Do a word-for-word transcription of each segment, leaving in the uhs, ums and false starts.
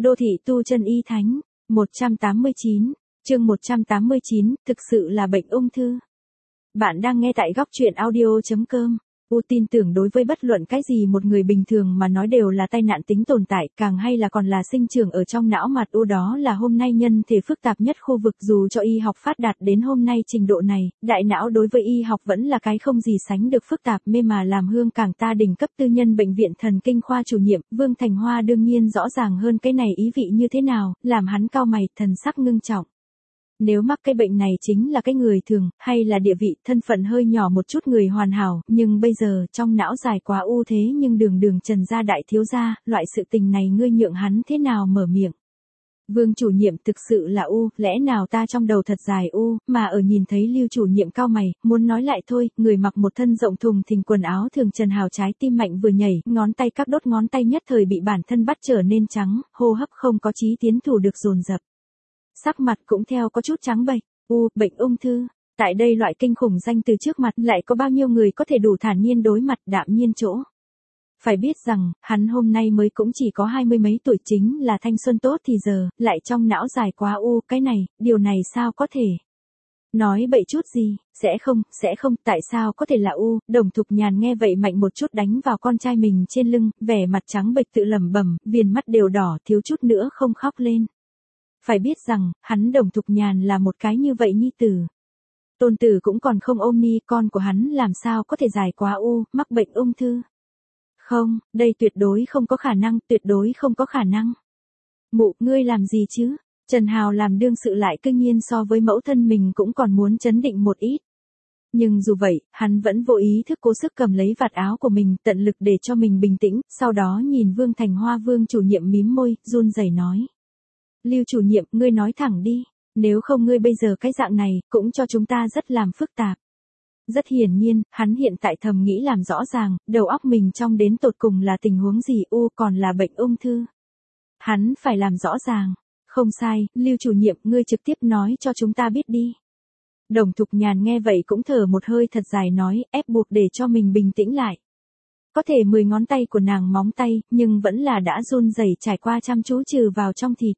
Đô thị tu chân y thánh, một trăm tám mươi chín, chương một trăm tám mươi chín, thực sự là bệnh ung thư. Bạn đang nghe tại góc truyện audio chấm com. U tin tưởng đối với bất luận cái gì một người bình thường mà nói đều là tai nạn tính tồn tại, càng hay là còn là sinh trưởng ở trong não mặt u, đó là hôm nay nhân thể phức tạp nhất khu vực. Dù cho y học phát đạt đến hôm nay trình độ này, đại não đối với y học vẫn là cái không gì sánh được phức tạp mê mà làm hương cảng ta đỉnh cấp tư nhân bệnh viện thần kinh khoa chủ nhiệm, Vương Thành Hoa đương nhiên rõ ràng hơn cái này ý vị như thế nào, làm hắn cau mày, thần sắc ngưng trọng. Nếu mắc cái bệnh này chính là cái người thường, hay là địa vị, thân phận hơi nhỏ một chút người hoàn hảo, nhưng bây giờ, trong não dài quá u thế nhưng đường đường Trần gia đại thiếu gia, loại sự tình này ngươi nhượng hắn thế nào mở miệng. Vương chủ nhiệm thực sự là u, lẽ nào ta trong đầu thật dài u, mà ở nhìn thấy Lưu chủ nhiệm cau mày, muốn nói lại thôi, người mặc một thân rộng thùng thình quần áo thường Trần Hào trái tim mạnh vừa nhảy, ngón tay các đốt ngón tay nhất thời bị bản thân bắt trở nên trắng, hô hấp không có chí tiến thủ được dồn dập. Sắc mặt cũng theo có chút trắng bệch, u, bệnh ung thư. Tại đây loại kinh khủng danh từ trước mặt lại có bao nhiêu người có thể đủ thản nhiên đối mặt đạm nhiên chỗ. Phải biết rằng, hắn hôm nay mới cũng chỉ có hai mươi mấy tuổi, chính là thanh xuân tốt thì giờ, lại trong não dài quá u, cái này, điều này sao có thể. Nói bậy chút gì, sẽ không, sẽ không, tại sao có thể là u, Đồng Thục Nhàn nghe vậy mạnh một chút đánh vào con trai mình trên lưng, vẻ mặt trắng bệch tự lẩm bẩm, viền mắt đều đỏ, thiếu chút nữa không khóc lên. Phải biết rằng, hắn Đồng Thục Nhàn là một cái như vậy nhi tử. Tôn tử cũng còn không ôm ni, con của hắn làm sao có thể dài quá u, mắc bệnh ung thư. Không, đây tuyệt đối không có khả năng, tuyệt đối không có khả năng. Mụ, ngươi làm gì chứ? Trần Hào làm đương sự lại cương nhiên so với mẫu thân mình cũng còn muốn chấn định một ít. Nhưng dù vậy, hắn vẫn vô ý thức cố sức cầm lấy vạt áo của mình, tận lực để cho mình bình tĩnh, sau đó nhìn Vương Thành Hoa Vương chủ nhiệm mím môi, run rẩy nói. Lưu chủ nhiệm, ngươi nói thẳng đi, nếu không ngươi bây giờ cái dạng này, cũng cho chúng ta rất làm phức tạp. Rất hiển nhiên, hắn hiện tại thầm nghĩ làm rõ ràng, đầu óc mình trong đến tột cùng là tình huống gì, u còn là bệnh ung thư. Hắn phải làm rõ ràng. Không sai, Lưu chủ nhiệm, ngươi trực tiếp nói cho chúng ta biết đi. Đồng Thục Nhàn nghe vậy cũng thở một hơi thật dài nói, ép buộc để cho mình bình tĩnh lại. Có thể mười ngón tay của nàng móng tay, nhưng vẫn là đã run rẩy trải qua chăm chú trừ vào trong thịt.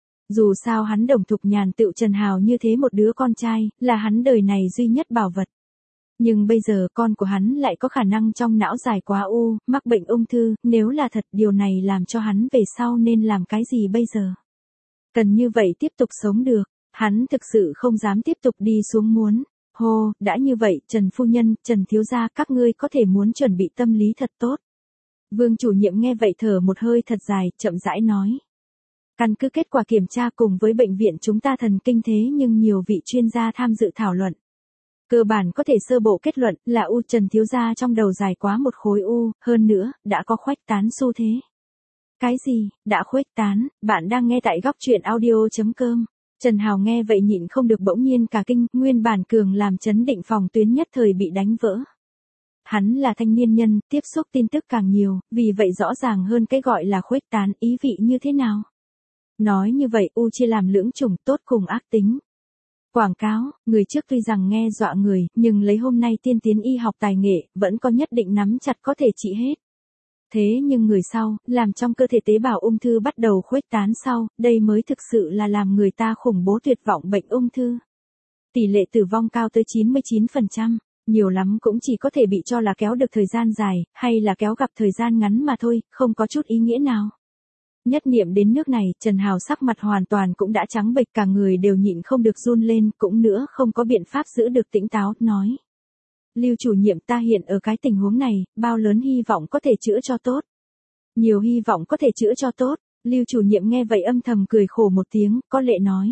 Dù sao hắn Đồng Thục Nhàn tựu Trần Hào như thế một đứa con trai, là hắn đời này duy nhất bảo vật. Nhưng bây giờ con của hắn lại có khả năng trong não dài quá u, mắc bệnh ung thư, nếu là thật điều này làm cho hắn về sau nên làm cái gì bây giờ? Cần như vậy tiếp tục sống được, hắn thực sự không dám tiếp tục đi xuống muốn. Hô, đã như vậy, Trần Phu Nhân, Trần Thiếu Gia, các ngươi có thể muốn chuẩn bị tâm lý thật tốt. Vương chủ nhiệm nghe vậy thở một hơi thật dài, chậm rãi nói. Căn cứ kết quả kiểm tra cùng với bệnh viện chúng ta thần kinh thế nhưng nhiều vị chuyên gia tham dự thảo luận. Cơ bản có thể sơ bộ kết luận là u Trần Thiếu Gia trong đầu dài quá một khối u, hơn nữa, đã có khuếch tán xu thế. Cái gì, đã khuếch tán, bạn đang nghe tại góc truyện audio chấm com. Trần Hào nghe vậy nhịn không được bỗng nhiên cả kinh, nguyên bản cường làm chấn định phòng tuyến nhất thời bị đánh vỡ. Hắn là thanh niên nhân, tiếp xúc tin tức càng nhiều, vì vậy rõ ràng hơn cái gọi là khuếch tán, ý vị như thế nào. Nói như vậy u chia làm lưỡng chủng, tốt cùng ác tính. Quảng cáo, người trước tuy rằng nghe dọa người, nhưng lấy hôm nay tiên tiến y học tài nghệ, vẫn có nhất định nắm chặt có thể trị hết. Thế nhưng người sau, làm trong cơ thể tế bào ung thư bắt đầu khuếch tán sau, đây mới thực sự là làm người ta khủng bố tuyệt vọng bệnh ung thư. Tỷ lệ tử vong cao tới chín mươi chín phần trăm, nhiều lắm cũng chỉ có thể bị cho là kéo được thời gian dài, hay là kéo gặp thời gian ngắn mà thôi, không có chút ý nghĩa nào. Nhất niệm đến nước này, Trần Hào sắc mặt hoàn toàn cũng đã trắng bệch, cả người đều nhịn không được run lên, cũng nữa không có biện pháp giữ được tĩnh táo, nói. Lưu chủ nhiệm, ta hiện ở cái tình huống này, bao lớn hy vọng có thể chữa cho tốt. Nhiều hy vọng có thể chữa cho tốt, Lưu chủ nhiệm nghe vậy âm thầm cười khổ một tiếng, có lệ nói.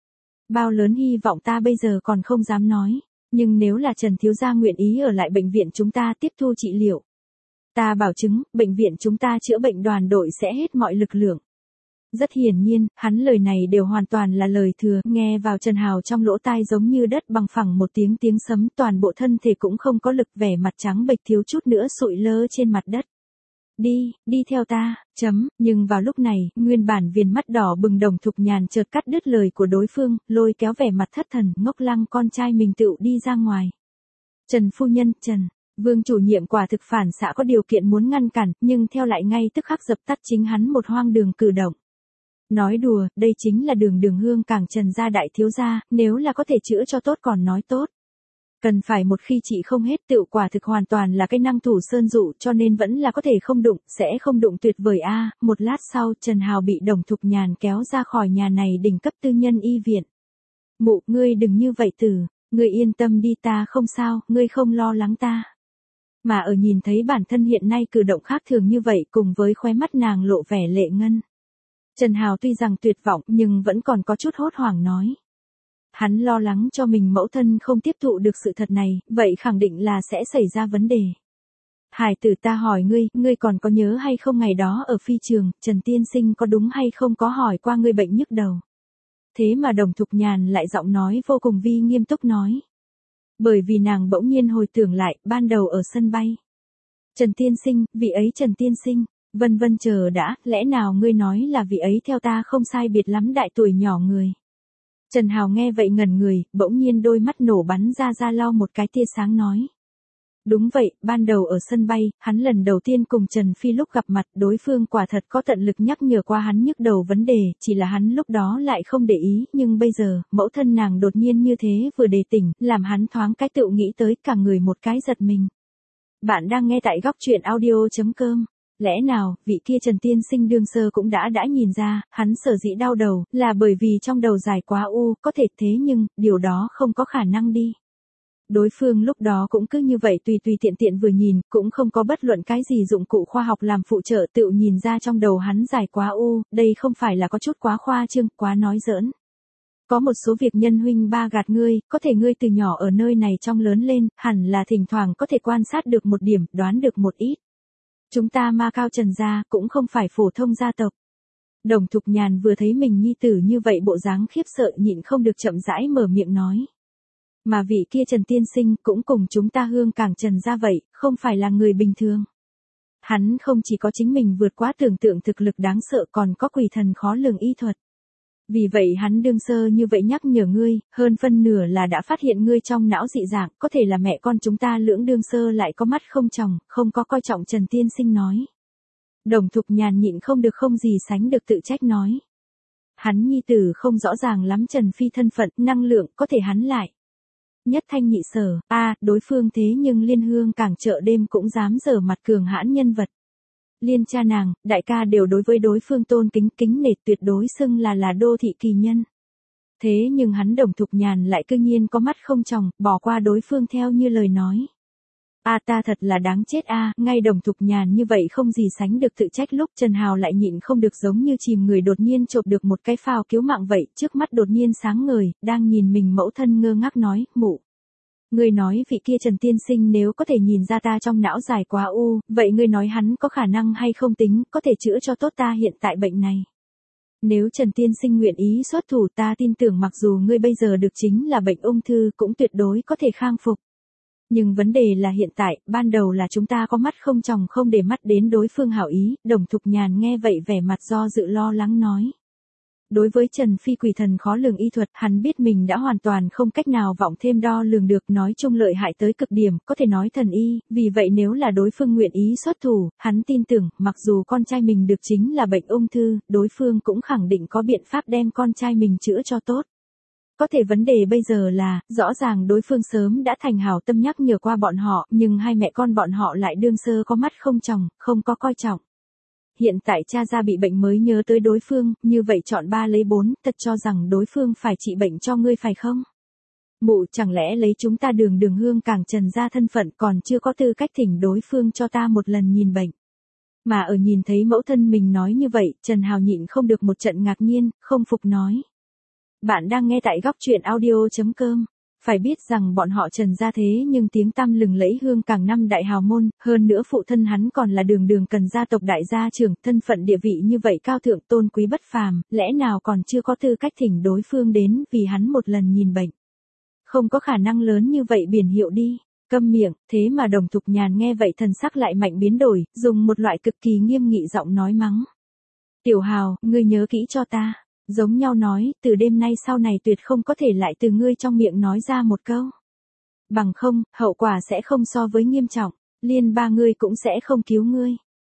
Bao lớn hy vọng ta bây giờ còn không dám nói, nhưng nếu là Trần Thiếu Gia nguyện ý ở lại bệnh viện chúng ta tiếp thu trị liệu. Ta bảo chứng, bệnh viện chúng ta chữa bệnh đoàn đội sẽ hết mọi lực lượng. Rất hiển nhiên, hắn lời này đều hoàn toàn là lời thừa, nghe vào Trần Hào trong lỗ tai giống như đất bằng phẳng một tiếng tiếng sấm, toàn bộ thân thể cũng không có lực, vẻ mặt trắng bệch thiếu chút nữa sụi lơ trên mặt đất. Đi, đi theo ta, chấm, nhưng vào lúc này, nguyên bản viền mắt đỏ bừng Đồng Thục Nhàn chợt cắt đứt lời của đối phương, lôi kéo vẻ mặt thất thần, ngốc lăng con trai mình tựu đi ra ngoài. Trần Phu Nhân, Trần. Vương chủ nhiệm quả thực phản xạ có điều kiện muốn ngăn cản, nhưng theo lại ngay tức khắc dập tắt chính hắn một hoang đường cử động. Nói đùa, đây chính là Đường Đường Hương Cảng Trần gia đại thiếu gia, nếu là có thể chữa cho tốt còn nói tốt. Cần phải một khi chị không hết tựu quả thực hoàn toàn là cái năng thủ sơn dụ cho nên vẫn là có thể không đụng, sẽ không đụng tuyệt vời a. Một lát sau Trần Hào bị Đồng Thục Nhàn kéo ra khỏi nhà này đỉnh cấp tư nhân y viện. Mụ, ngươi đừng như vậy tử, ngươi yên tâm đi ta không sao, ngươi không lo lắng ta. Mà ở nhìn thấy bản thân hiện nay cử động khác thường như vậy cùng với khóe mắt nàng lộ vẻ lệ ngân. Trần Hào tuy rằng tuyệt vọng nhưng vẫn còn có chút hốt hoảng nói. Hắn lo lắng cho mình mẫu thân không tiếp thụ được sự thật này, vậy khẳng định là sẽ xảy ra vấn đề. Hải tử ta hỏi ngươi, ngươi còn có nhớ hay không ngày đó ở phi trường, Trần Tiên Sinh có đúng hay không có hỏi qua ngươi bệnh nhức đầu. Thế mà Đồng Thục Nhàn lại giọng nói vô cùng vi nghiêm túc nói. Bởi vì nàng bỗng nhiên hồi tưởng lại, ban đầu ở sân bay. Trần Tiên Sinh, vị ấy Trần Tiên Sinh, vân vân chờ đã, lẽ nào ngươi nói là vị ấy theo ta không sai biệt lắm đại tuổi nhỏ người. Trần Hào nghe vậy ngẩn người, bỗng nhiên đôi mắt nổ bắn ra ra lau một cái tia sáng nói. Đúng vậy, ban đầu ở sân bay, hắn lần đầu tiên cùng Trần Phi lúc gặp mặt đối phương quả thật có tận lực nhắc nhở qua hắn nhức đầu vấn đề, chỉ là hắn lúc đó lại không để ý, nhưng bây giờ, mẫu thân nàng đột nhiên như thế vừa đề tỉnh, làm hắn thoáng cái tự nghĩ tới cả người một cái giật mình. Bạn đang nghe tại góc truyện audio chấm com. Lẽ nào, vị kia Trần Tiên Sinh đương sơ cũng đã đã nhìn ra, hắn sở dĩ đau đầu, là bởi vì trong đầu dài quá u, có thể thế nhưng, điều đó không có khả năng đi. Đối phương lúc đó cũng cứ như vậy tùy tùy tiện tiện vừa nhìn, cũng không có bất luận cái gì dụng cụ khoa học làm phụ trợ tự nhìn ra trong đầu hắn dài quá u, đây không phải là có chút quá khoa trương, quá nói giỡn. Có một số việc nhân huynh ba gạt ngươi, có thể ngươi từ nhỏ ở nơi này trong lớn lên, hẳn là thỉnh thoảng có thể quan sát được một điểm, đoán được một ít. Chúng ta Ma Cao Trần gia cũng không phải phổ thông gia tộc. Đồng Thục Nhàn vừa thấy mình nhi tử như vậy bộ dáng khiếp sợ nhịn không được chậm rãi mở miệng nói. Mà vị kia Trần Tiên Sinh cũng cùng chúng ta Hương Cảng Trần gia vậy, không phải là người bình thường. Hắn không chỉ có chính mình vượt quá tưởng tượng thực lực đáng sợ còn có quỷ thần khó lường y thuật. Vì vậy hắn đương sơ như vậy nhắc nhở ngươi, hơn phân nửa là đã phát hiện ngươi trong não dị dạng, có thể là mẹ con chúng ta lưỡng đương sơ lại có mắt không tròng, không có coi trọng Trần Tiên Sinh nói. Đồng Thục Nhàn nhịn không được không gì sánh được tự trách nói. Hắn nhi tử không rõ ràng lắm Trần Phi thân phận, năng lượng, có thể hắn lại. Nhất thanh nhị sở, a đối phương thế nhưng Liên Hương Cảng chợ đêm cũng dám dở mặt cường hãn nhân vật. Liên cha nàng, đại ca đều đối với đối phương tôn kính kính nể tuyệt đối xưng là là đô thị kỳ nhân. Thế nhưng hắn Đồng Thục Nhàn lại cư nhiên có mắt không tròng, bỏ qua đối phương theo như lời nói. A ta thật là đáng chết a, ngay Đồng Thục Nhàn như vậy không gì sánh được tự trách lúc Trần Hào lại nhịn không được giống như chìm người đột nhiên chộp được một cái phao cứu mạng vậy, trước mắt đột nhiên sáng ngời, đang nhìn mình mẫu thân ngơ ngác nói, mụ. Ngươi nói vị kia Trần Tiên Sinh nếu có thể nhìn ra ta trong não dài quá u, vậy ngươi nói hắn có khả năng hay không tính, có thể chữa cho tốt ta hiện tại bệnh này. Nếu Trần Tiên Sinh nguyện ý xuất thủ ta tin tưởng mặc dù ngươi bây giờ được chính là bệnh ung thư cũng tuyệt đối có thể khang phục. Nhưng vấn đề là hiện tại, ban đầu là chúng ta có mắt không tròng không để mắt đến đối phương hảo ý, Đồng Thục Nhàn nghe vậy vẻ mặt do dự lo lắng nói. Đối với Trần Phi quỷ thần khó lường y thuật, hắn biết mình đã hoàn toàn không cách nào vọng thêm đo lường được nói chung lợi hại tới cực điểm, có thể nói thần y, vì vậy nếu là đối phương nguyện ý xuất thủ, hắn tin tưởng, mặc dù con trai mình được chính là bệnh ung thư, đối phương cũng khẳng định có biện pháp đem con trai mình chữa cho tốt. Có thể vấn đề bây giờ là, rõ ràng đối phương sớm đã thành hảo tâm nhắc nhở qua bọn họ, nhưng hai mẹ con bọn họ lại đương sơ có mắt không tròng, không có coi trọng. Hiện tại cha ra bị bệnh mới nhớ tới đối phương, như vậy chọn ba lấy bốn, thật cho rằng đối phương phải trị bệnh cho ngươi phải không? Mụ chẳng lẽ lấy chúng ta Đường Đường Hương Cảng Trần ra thân phận còn chưa có tư cách thỉnh đối phương cho ta một lần nhìn bệnh. Mà ở nhìn thấy mẫu thân mình nói như vậy, Trần Hào nhịn không được một trận ngạc nhiên, không phục nói. Bạn đang nghe tại góc truyện audio chấm com. Phải biết rằng bọn họ Trần gia thế nhưng tiếng tăm lừng lẫy Hương Cảng năm đại hào môn, hơn nữa phụ thân hắn còn là Đường Đường Cần gia tộc đại gia trưởng, thân phận địa vị như vậy cao thượng tôn quý bất phàm, lẽ nào còn chưa có tư cách thỉnh đối phương đến vì hắn một lần nhìn bệnh. Không có khả năng lớn như vậy biển hiệu đi. Câm miệng, thế mà Đồng Thục Nhàn nghe vậy thần sắc lại mạnh biến đổi, dùng một loại cực kỳ nghiêm nghị giọng nói mắng. Tiểu Hào, ngươi nhớ kỹ cho ta. Giống nhau nói, từ đêm nay sau này tuyệt không có thể lại từ ngươi trong miệng nói ra một câu. Bằng không, hậu quả sẽ không so với nghiêm trọng, Liên ba ngươi cũng sẽ không cứu ngươi.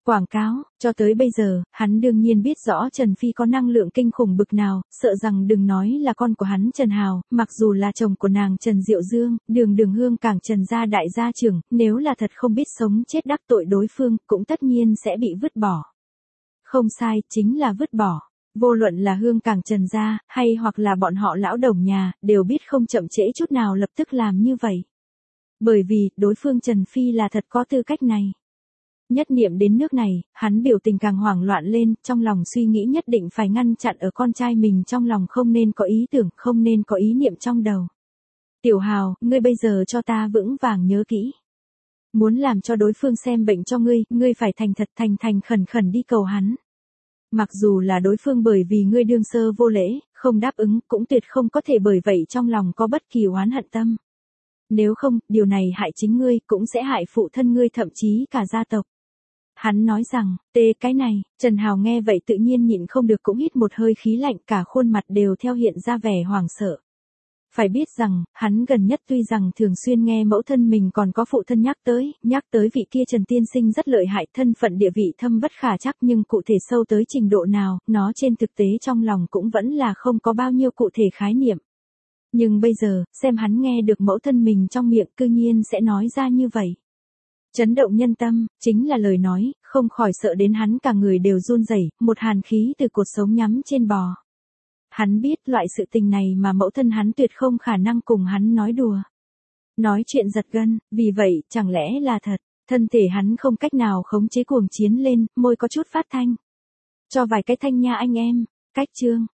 Quảng cáo, cho tới bây giờ, hắn đương nhiên biết rõ Trần Phi có năng lượng kinh khủng bực nào, sợ rằng đừng nói là con của hắn Trần Hào, mặc dù là chồng của nàng Trần Diệu Dương, đường đường hương cảng Trần gia đại gia trưởng, nếu là thật không biết sống chết đắc tội đối phương, cũng tất nhiên sẽ bị vứt bỏ. Không sai, chính là vứt bỏ. Vô luận là hương cảng Trần gia, hay hoặc là bọn họ lão đồng nhà, đều biết không chậm trễ chút nào lập tức làm như vậy. Bởi vì, đối phương Trần Phi là thật có tư cách này. Nhất niệm đến nước này, hắn biểu tình càng hoảng loạn lên, trong lòng suy nghĩ nhất định phải ngăn chặn ở con trai mình trong lòng không nên có ý tưởng, không nên có ý niệm trong đầu. Tiểu Hào, ngươi bây giờ cho ta vững vàng nhớ kỹ. Muốn làm cho đối phương xem bệnh cho ngươi, ngươi phải thành thật thành thành khẩn khẩn đi cầu hắn. Mặc dù là đối phương bởi vì ngươi đương sơ vô lễ, không đáp ứng, cũng tuyệt không có thể bởi vậy trong lòng có bất kỳ oán hận tâm. Nếu không, điều này hại chính ngươi, cũng sẽ hại phụ thân ngươi thậm chí cả gia tộc. Hắn nói rằng, tê cái này, Trần Hào nghe vậy tự nhiên nhịn không được cũng hít một hơi khí lạnh, cả khuôn mặt đều theo hiện ra vẻ hoảng sợ. Phải biết rằng, hắn gần nhất tuy rằng thường xuyên nghe mẫu thân mình còn có phụ thân nhắc tới, nhắc tới vị kia Trần Tiên Sinh rất lợi hại, thân phận địa vị thâm bất khả chắc, nhưng cụ thể sâu tới trình độ nào, nó trên thực tế trong lòng cũng vẫn là không có bao nhiêu cụ thể khái niệm. Nhưng bây giờ, xem hắn nghe được mẫu thân mình trong miệng cư nhiên sẽ nói ra như vậy. Chấn động nhân tâm, chính là lời nói, không khỏi sợ đến hắn cả người đều run rẩy, một hàn khí từ cột sống nhắm trên bò. Hắn biết loại sự tình này mà mẫu thân hắn tuyệt không khả năng cùng hắn nói đùa. Nói chuyện giật gân, vì vậy, chẳng lẽ là thật, thân thể hắn không cách nào khống chế cuồng chiến lên, môi có chút phát thanh. Cho vài cái thanh nha anh em, cách chương.